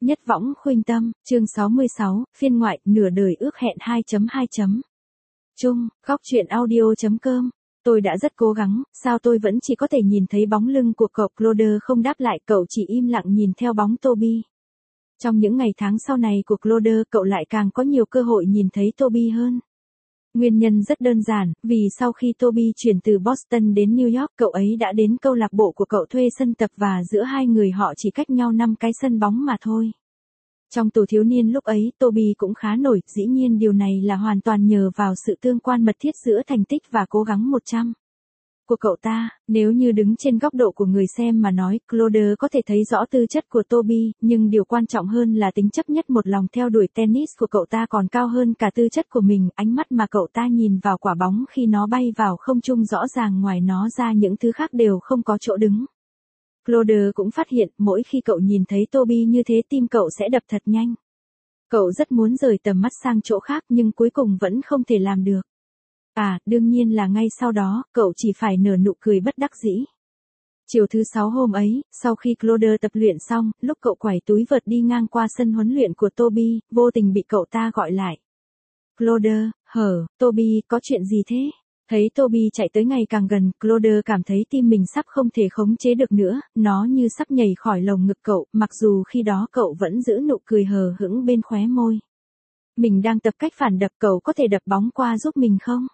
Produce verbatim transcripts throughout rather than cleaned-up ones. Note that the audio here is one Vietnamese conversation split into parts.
Nhất võng khuynh tâm, chương sáu mươi sáu, phiên ngoại, nửa đời ước hẹn hai chấm hai. Chung, góc truyện audio.com. Tôi đã rất cố gắng, sao tôi vẫn chỉ có thể nhìn thấy bóng lưng của cậu. Claude không đáp lại, cậu chỉ im lặng nhìn theo bóng Toby. Trong những ngày tháng sau này của Claude, cậu lại càng có nhiều cơ hội nhìn thấy Toby hơn. Nguyên nhân rất đơn giản, vì sau khi Toby chuyển từ Boston đến New York, cậu ấy đã đến câu lạc bộ của cậu thuê sân tập và giữa hai người họ chỉ cách nhau năm cái sân bóng mà thôi. Trong tuổi thiếu niên lúc ấy, Toby cũng khá nổi, dĩ nhiên điều này là hoàn toàn nhờ vào sự tương quan mật thiết giữa thành tích và cố gắng một trăm của cậu ta. Nếu như đứng trên góc độ của người xem mà nói, Claude có thể thấy rõ tư chất của Toby, nhưng điều quan trọng hơn là tính chấp nhất một lòng theo đuổi tennis của cậu ta còn cao hơn cả tư chất của mình. Ánh mắt mà cậu ta nhìn vào quả bóng khi nó bay vào không trung rõ ràng ngoài nó ra những thứ khác đều không có chỗ đứng. Claude cũng phát hiện, mỗi khi cậu nhìn thấy Toby như thế tim cậu sẽ đập thật nhanh. Cậu rất muốn rời tầm mắt sang chỗ khác nhưng cuối cùng vẫn không thể làm được. À, đương nhiên là ngay sau đó, cậu chỉ phải nở nụ cười bất đắc dĩ. Chiều thứ sáu hôm ấy, sau khi Claude tập luyện xong, lúc cậu quải túi vợt đi ngang qua sân huấn luyện của Toby, vô tình bị cậu ta gọi lại. Claude, hở, Toby, có chuyện gì thế? Thấy Toby chạy tới ngày càng gần, Claude cảm thấy tim mình sắp không thể khống chế được nữa, nó như sắp nhảy khỏi lồng ngực cậu, mặc dù khi đó cậu vẫn giữ nụ cười hờ hững bên khóe môi. Mình đang tập cách phản đập, cậu có thể đập bóng qua giúp mình không?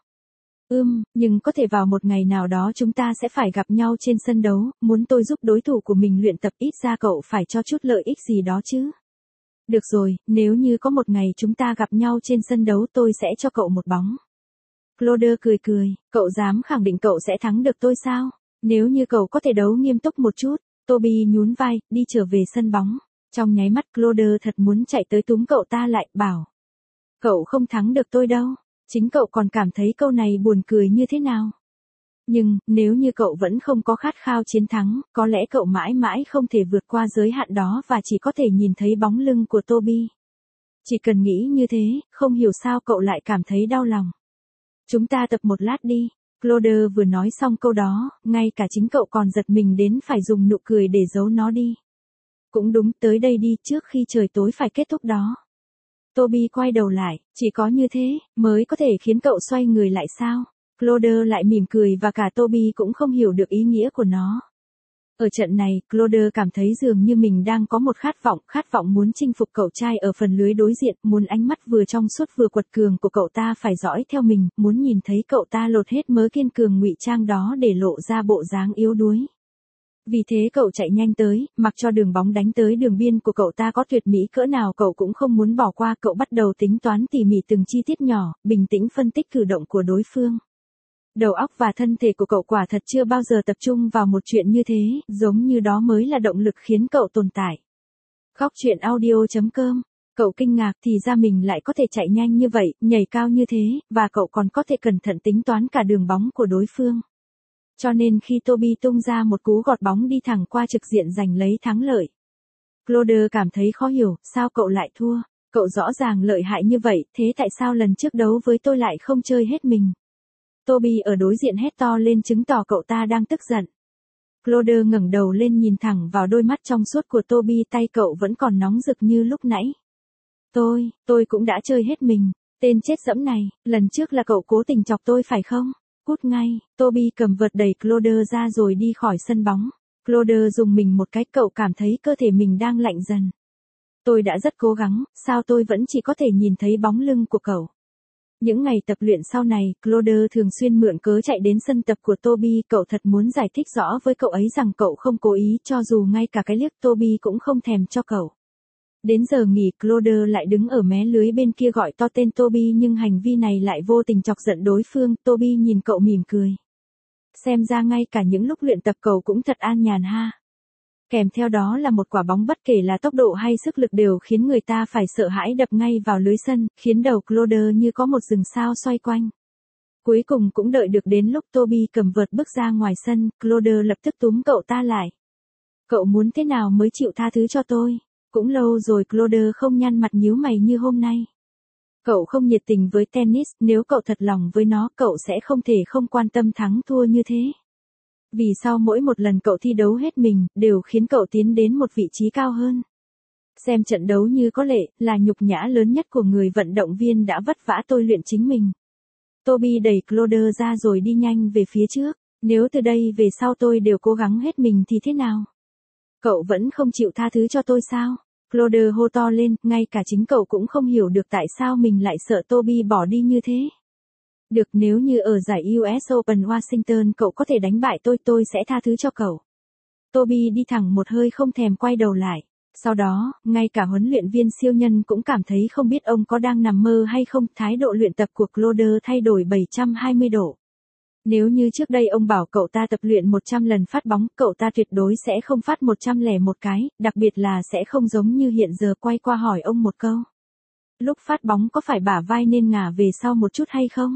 Ừm, nhưng có thể vào một ngày nào đó chúng ta sẽ phải gặp nhau trên sân đấu, muốn tôi giúp đối thủ của mình luyện tập ít ra cậu phải cho chút lợi ích gì đó chứ. Được rồi, nếu như có một ngày chúng ta gặp nhau trên sân đấu tôi sẽ cho cậu một bóng. Claude cười cười, cậu dám khẳng định cậu sẽ thắng được tôi sao? Nếu như cậu có thể đấu nghiêm túc một chút. Toby nhún vai, đi trở về sân bóng. Trong nháy mắt Claude thật muốn chạy tới túm cậu ta lại, bảo. Cậu không thắng được tôi đâu. Chính cậu còn cảm thấy câu này buồn cười như thế nào? Nhưng, nếu như cậu vẫn không có khát khao chiến thắng, có lẽ cậu mãi mãi không thể vượt qua giới hạn đó và chỉ có thể nhìn thấy bóng lưng của Toby. Chỉ cần nghĩ như thế, không hiểu sao cậu lại cảm thấy đau lòng. Chúng ta tập một lát đi. Claude vừa nói xong câu đó, ngay cả chính cậu còn giật mình đến phải dùng nụ cười để giấu nó đi. Cũng đúng, tới đây đi, trước khi trời tối phải kết thúc đó. Toby quay đầu lại, chỉ có như thế, mới có thể khiến cậu xoay người lại sao? Claude lại mỉm cười và cả Toby cũng không hiểu được ý nghĩa của nó. Ở trận này, Claude cảm thấy dường như mình đang có một khát vọng, khát vọng muốn chinh phục cậu trai ở phần lưới đối diện, muốn ánh mắt vừa trong suốt vừa quật cường của cậu ta phải dõi theo mình, muốn nhìn thấy cậu ta lột hết mớ kiên cường ngụy trang đó để lộ ra bộ dáng yếu đuối. Vì thế cậu chạy nhanh tới, mặc cho đường bóng đánh tới đường biên của cậu ta có tuyệt mỹ cỡ nào cậu cũng không muốn bỏ qua. Cậu bắt đầu tính toán tỉ mỉ từng chi tiết nhỏ, bình tĩnh phân tích cử động của đối phương. Đầu óc và thân thể của cậu quả thật chưa bao giờ tập trung vào một chuyện như thế, giống như đó mới là động lực khiến cậu tồn tại. Góc truyện audio.com. Cậu kinh ngạc thì ra mình lại có thể chạy nhanh như vậy, nhảy cao như thế, và cậu còn có thể cẩn thận tính toán cả đường bóng của đối phương. Cho nên khi Toby tung ra một cú gọt bóng đi thẳng qua trực diện giành lấy thắng lợi. Claude cảm thấy khó hiểu, sao cậu lại thua? Cậu rõ ràng lợi hại như vậy, thế tại sao lần trước đấu với tôi lại không chơi hết mình? Toby ở đối diện hét to lên chứng tỏ cậu ta đang tức giận. Claude ngẩng đầu lên nhìn thẳng vào đôi mắt trong suốt của Toby, tay cậu vẫn còn nóng rực như lúc nãy. Tôi, tôi cũng đã chơi hết mình, tên chết dẫm này, lần trước là cậu cố tình chọc tôi phải không? Cút ngay, Toby cầm vợt đẩy Claude ra rồi đi khỏi sân bóng. Claude dùng mình một cái, cậu cảm thấy cơ thể mình đang lạnh dần. Tôi đã rất cố gắng, sao tôi vẫn chỉ có thể nhìn thấy bóng lưng của cậu? Những ngày tập luyện sau này, Claude thường xuyên mượn cớ chạy đến sân tập của Toby, cậu thật muốn giải thích rõ với cậu ấy rằng cậu không cố ý, cho dù ngay cả cái liếc Toby cũng không thèm cho cậu. Đến giờ nghỉ, Claude lại đứng ở mé lưới bên kia gọi to tên Toby nhưng hành vi này lại vô tình chọc giận đối phương. Toby nhìn cậu mỉm cười. Xem ra ngay cả những lúc luyện tập cậu cũng thật an nhàn ha. Kèm theo đó là một quả bóng bất kể là tốc độ hay sức lực đều khiến người ta phải sợ hãi đập ngay vào lưới sân, khiến đầu Claude như có một rừng sao xoay quanh. Cuối cùng cũng đợi được đến lúc Toby cầm vợt bước ra ngoài sân, Claude lập tức túm cậu ta lại. Cậu muốn thế nào mới chịu tha thứ cho tôi? Cũng lâu rồi Claude không nhăn mặt nhíu mày như hôm nay. Cậu không nhiệt tình với tennis, nếu cậu thật lòng với nó, cậu sẽ không thể không quan tâm thắng thua như thế. Vì sau mỗi một lần cậu thi đấu hết mình, đều khiến cậu tiến đến một vị trí cao hơn. Xem trận đấu như có lệ, là nhục nhã lớn nhất của người vận động viên đã vất vả tôi luyện chính mình. Toby đẩy Cloder ra rồi đi nhanh về phía trước. Nếu từ đây về sau tôi đều cố gắng hết mình thì thế nào? Cậu vẫn không chịu tha thứ cho tôi sao? Cloder hô to lên, ngay cả chính cậu cũng không hiểu được tại sao mình lại sợ Toby bỏ đi như thế. Được, nếu như ở giải u ét Open Washington cậu có thể đánh bại tôi, tôi sẽ tha thứ cho cậu. Toby đi thẳng một hơi không thèm quay đầu lại. Sau đó, ngay cả huấn luyện viên siêu nhân cũng cảm thấy không biết ông có đang nằm mơ hay không, thái độ luyện tập của Cloder thay đổi bảy trăm hai mươi độ. Nếu như trước đây ông bảo cậu ta tập luyện một trăm lần phát bóng, cậu ta tuyệt đối sẽ không phát một trăm lẻ một cái, đặc biệt là sẽ không giống như hiện giờ quay qua hỏi ông một câu. Lúc phát bóng có phải bả vai nên ngả về sau một chút hay không?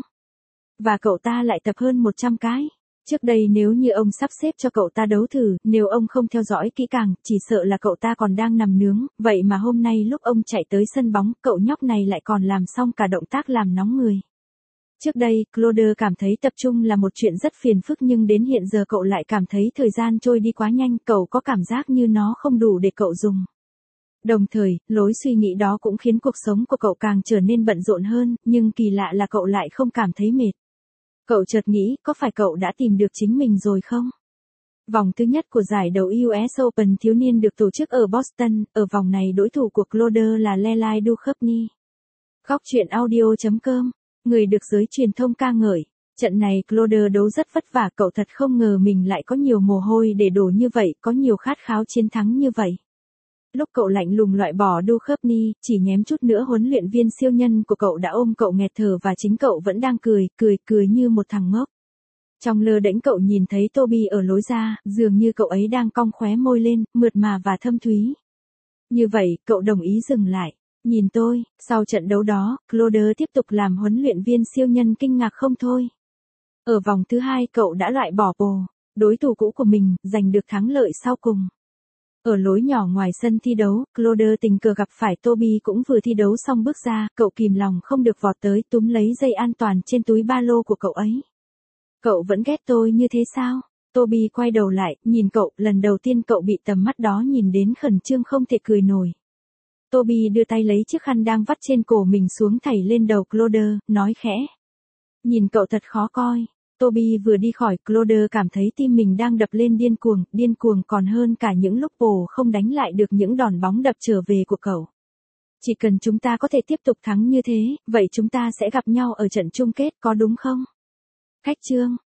Và cậu ta lại tập hơn một trăm cái. Trước đây nếu như ông sắp xếp cho cậu ta đấu thử, nếu ông không theo dõi kỹ càng, chỉ sợ là cậu ta còn đang nằm nướng, vậy mà hôm nay lúc ông chạy tới sân bóng, cậu nhóc này lại còn làm xong cả động tác làm nóng người. Trước đây, Cloder cảm thấy tập trung là một chuyện rất phiền phức nhưng đến hiện giờ cậu lại cảm thấy thời gian trôi đi quá nhanh, cậu có cảm giác như nó không đủ để cậu dùng. Đồng thời, lối suy nghĩ đó cũng khiến cuộc sống của cậu càng trở nên bận rộn hơn, nhưng kỳ lạ là cậu lại không cảm thấy mệt. Cậu chợt nghĩ, có phải cậu đã tìm được chính mình rồi không? Vòng thứ nhất của giải đấu u ét Open thiếu niên được tổ chức ở Boston, ở vòng này đối thủ của Cloder là Leland Duchovny. Góc truyện audio chấm com, người được giới truyền thông ca ngợi. Trận này Cloder đấu rất vất vả, cậu thật không ngờ mình lại có nhiều mồ hôi để đổ như vậy, có nhiều khát khao chiến thắng như vậy. Lúc cậu lạnh lùng loại bỏ Duchovny, chỉ nhém chút nữa huấn luyện viên siêu nhân của cậu đã ôm cậu nghẹt thở và chính cậu vẫn đang cười, cười, cười như một thằng ngốc. Trong lơ đễnh cậu nhìn thấy Toby ở lối ra, dường như cậu ấy đang cong khóe môi lên, mượt mà và thâm thúy. Như vậy, cậu đồng ý dừng lại. Nhìn tôi, sau trận đấu đó, Cloder tiếp tục làm huấn luyện viên siêu nhân kinh ngạc không thôi. Ở vòng thứ hai cậu đã loại bỏ Bồ, đối thủ cũ của mình, giành được thắng lợi sau cùng. Ở lối nhỏ ngoài sân thi đấu, Cloder tình cờ gặp phải Toby cũng vừa thi đấu xong bước ra, cậu kìm lòng không được vọt tới túm lấy dây an toàn trên túi ba lô của cậu ấy. Cậu vẫn ghét tôi như thế sao? Toby quay đầu lại, nhìn cậu, lần đầu tiên cậu bị tầm mắt đó nhìn đến khẩn trương không thể cười nổi. Toby đưa tay lấy chiếc khăn đang vắt trên cổ mình xuống thảy lên đầu Cloder, nói khẽ. Nhìn cậu thật khó coi. Toby vừa đi khỏi, Cloder cảm thấy tim mình đang đập lên điên cuồng, điên cuồng còn hơn cả những lúc Bồ không đánh lại được những đòn bóng đập trở về của cậu. Chỉ cần chúng ta có thể tiếp tục thắng như thế, vậy chúng ta sẽ gặp nhau ở trận chung kết, có đúng không? Khách chương